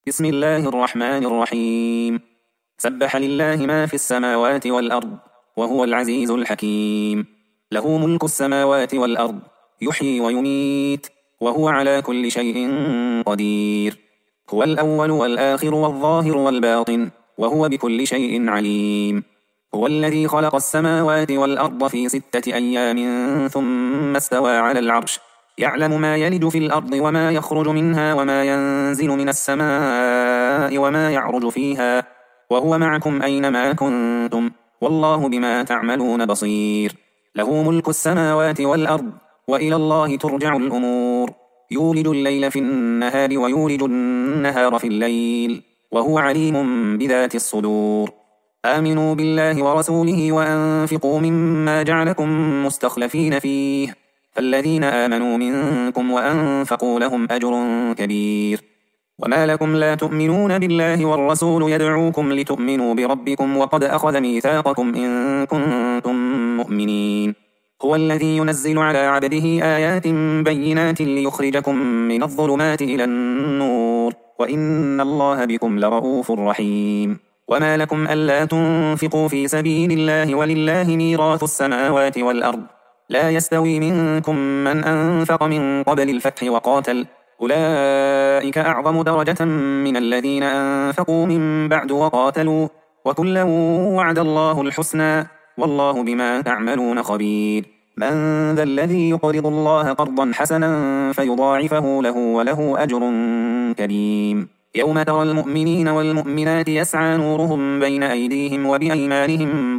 بسم الله الرحمن الرحيم. سبح لله ما في السماوات والأرض وهو العزيز الحكيم. له ملك السماوات والأرض يحيي ويميت وهو على كل شيء قدير. هو الأول والآخر والظاهر والباطن وهو بكل شيء عليم. هو الذي خلق السماوات والأرض في 6 أيام ثم استوى على العرش يعلم ما يلج في الأرض وما يخرج منها وما ينزل من السماء وما يعرج فيها وهو معكم أينما كنتم والله بما تعملون بصير. له ملك السماوات والأرض وإلى الله ترجع الأمور. يولج الليل في النهار ويولج النهار في الليل وهو عليم بذات الصدور. آمنوا بالله ورسوله وأنفقوا مما جعلكم مستخلفين فيه فالذين آمنوا منكم وأنفقوا لهم أجر كبير. وما لكم لا تؤمنون بالله والرسول يدعوكم لتؤمنوا بربكم وقد أخذ ميثاقكم إن كنتم مؤمنين. هو الذي ينزل على عبده آيات بينات ليخرجكم من الظلمات إلى النور وإن الله بكم لرؤوف رحيم. وما لكم ألا تنفقوا في سبيل الله ولله ميراث السماوات والأرض لا يستوي منكم من أنفق من قبل الفتح وقاتل أولئك أعظم درجة من الذين أنفقوا من بعد وقاتلوا وكلا وعد الله الحسنى والله بما تعملون خبير. من ذا الذي يقرض الله قرضا حسنا فيضاعفه له وله أجر كريم. يوم ترى المؤمنين والمؤمنات يسعى نورهم بين أيديهم وبأيمانهم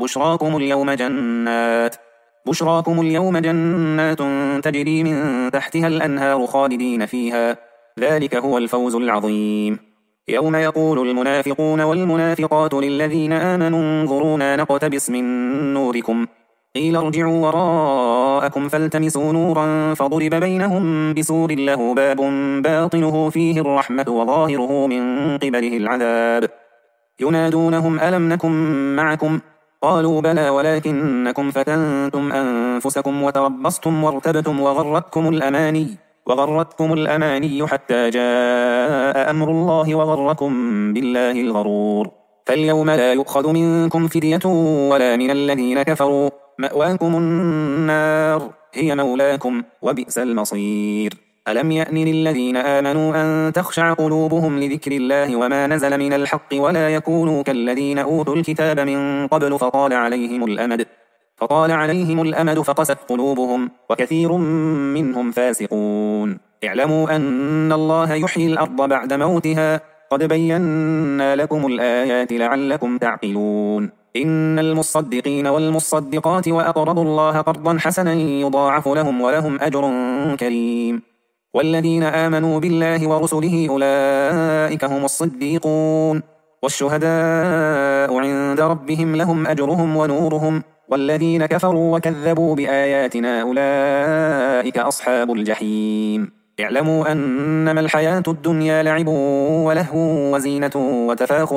بشراكم اليوم جنات تجري من تحتها الأنهار خالدين فيها ذلك هو الفوز العظيم. يوم يقول المنافقون والمنافقات للذين آمنوا انظرونا نقتبس من نوركم قيل ارجعوا وراءكم فالتمسوا نورا فضرب بينهم بسور له باب باطنه فيه الرحمة وظاهره من قبله العذاب. ينادونهم ألم نكن معكم قالوا بلى ولكنكم فتنتم أنفسكم وتربصتم وارتبتم وغرتكم الأماني حتى جاء أمر الله وغركم بالله الغرور. فاليوم لا يؤخذ منكم فدية ولا من الذين كفروا مأواكم النار هي مولاكم وبئس المصير. ألم يأن للذين آمنوا أن تخشع قلوبهم لذكر الله وما نزل من الحق ولا يكونوا كالذين أوتوا الكتاب من قبل فطال عليهم الأمد فقست قلوبهم وكثير منهم فاسقون. اعلموا أن الله يحيي الأرض بعد موتها قد بينا لكم الآيات لعلكم تعقلون. إن المصدقين والمصدقات وأقرضوا الله قرضا حسنا يضاعف لهم ولهم أجر كريم. والذين آمنوا بالله ورسله أولئك هم الصديقون والشهداء عند ربهم لهم أجرهم ونورهم والذين كفروا وكذبوا بآياتنا أولئك أصحاب الجحيم. اعلموا أنما الحياة الدنيا لعب ولهو وزينة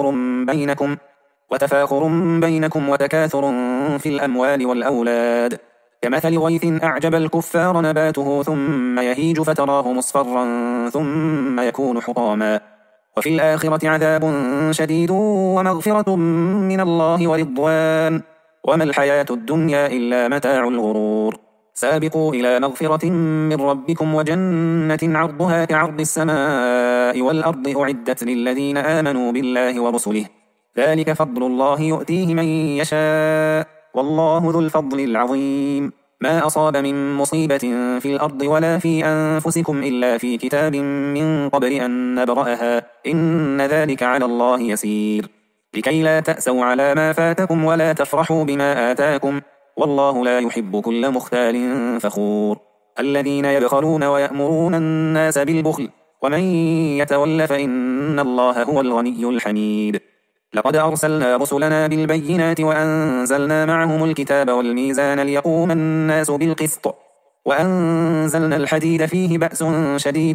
وتفاخر بينكم وتكاثر في الأموال والأولاد كمثل غيث أعجب الكفار نباته ثم يهيج فتراه مصفرا ثم يكون حطاما وفي الآخرة عذاب شديد ومغفرة من الله ورضوان وما الحياة الدنيا إلا متاع الغرور. سابقوا إلى مغفرة من ربكم وجنة عرضها كعرض السماء والأرض أعدت للذين آمنوا بالله ورسله ذلك فضل الله يؤتيه من يشاء والله ذو الفضل العظيم. ما أصاب من مصيبة في الأرض ولا في أنفسكم إلا في كتاب من قبل أن نبرأها إن ذلك على الله يسير. لكي لا تأسوا على ما فاتكم ولا تفرحوا بما آتاكم والله لا يحب كل مختال فخور. الذين يبخلون ويأمرون الناس بالبخل ومن يتول فإن الله هو الغني الحميد. لقد أرسلنا رسلنا بالبينات وأنزلنا معهم الكتاب والميزان ليقوم الناس بالقسط وأنزلنا الحديد فيه بأس شديد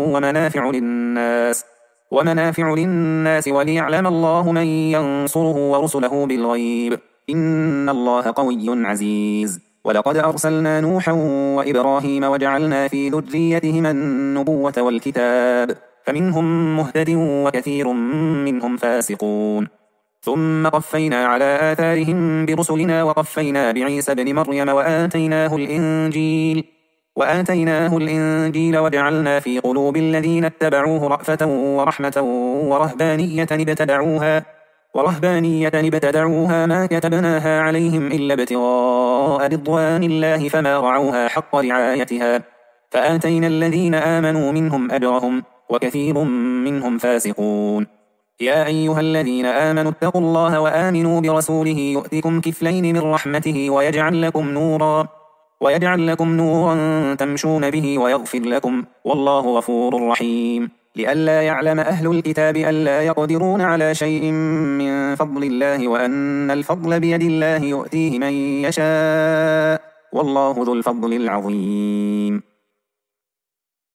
ومنافع للناس وليعلم الله من ينصره ورسله بالغيب إن الله قوي عزيز. ولقد أرسلنا نوحا وإبراهيم وجعلنا في ذريتهما النبوة والكتاب فمنهم مهتد وكثير منهم فاسقون. ثم قفينا على آثارهم برسلنا وقفينا بعيسى بن مريم وآتيناه الإنجيل وجعلنا في قلوب الذين اتبعوه رأفة ورحمة ورهبانية ابتدعوها ما كتبناها عليهم إلا ابتغاء رضوان الله فما رعوها حق رعايتها فآتينا الذين آمنوا منهم أجرهم وكثير منهم فاسقون. يا أيها الذين آمنوا اتقوا الله وآمنوا برسوله يؤتكم كفلين من رحمته ويجعل لكم نورا تمشون به ويغفر لكم والله غفور رحيم. لئلا يعلم أهل الكتاب ألا يقدرون على شيء من فضل الله وأن الفضل بيد الله يؤتيه من يشاء والله ذو الفضل العظيم.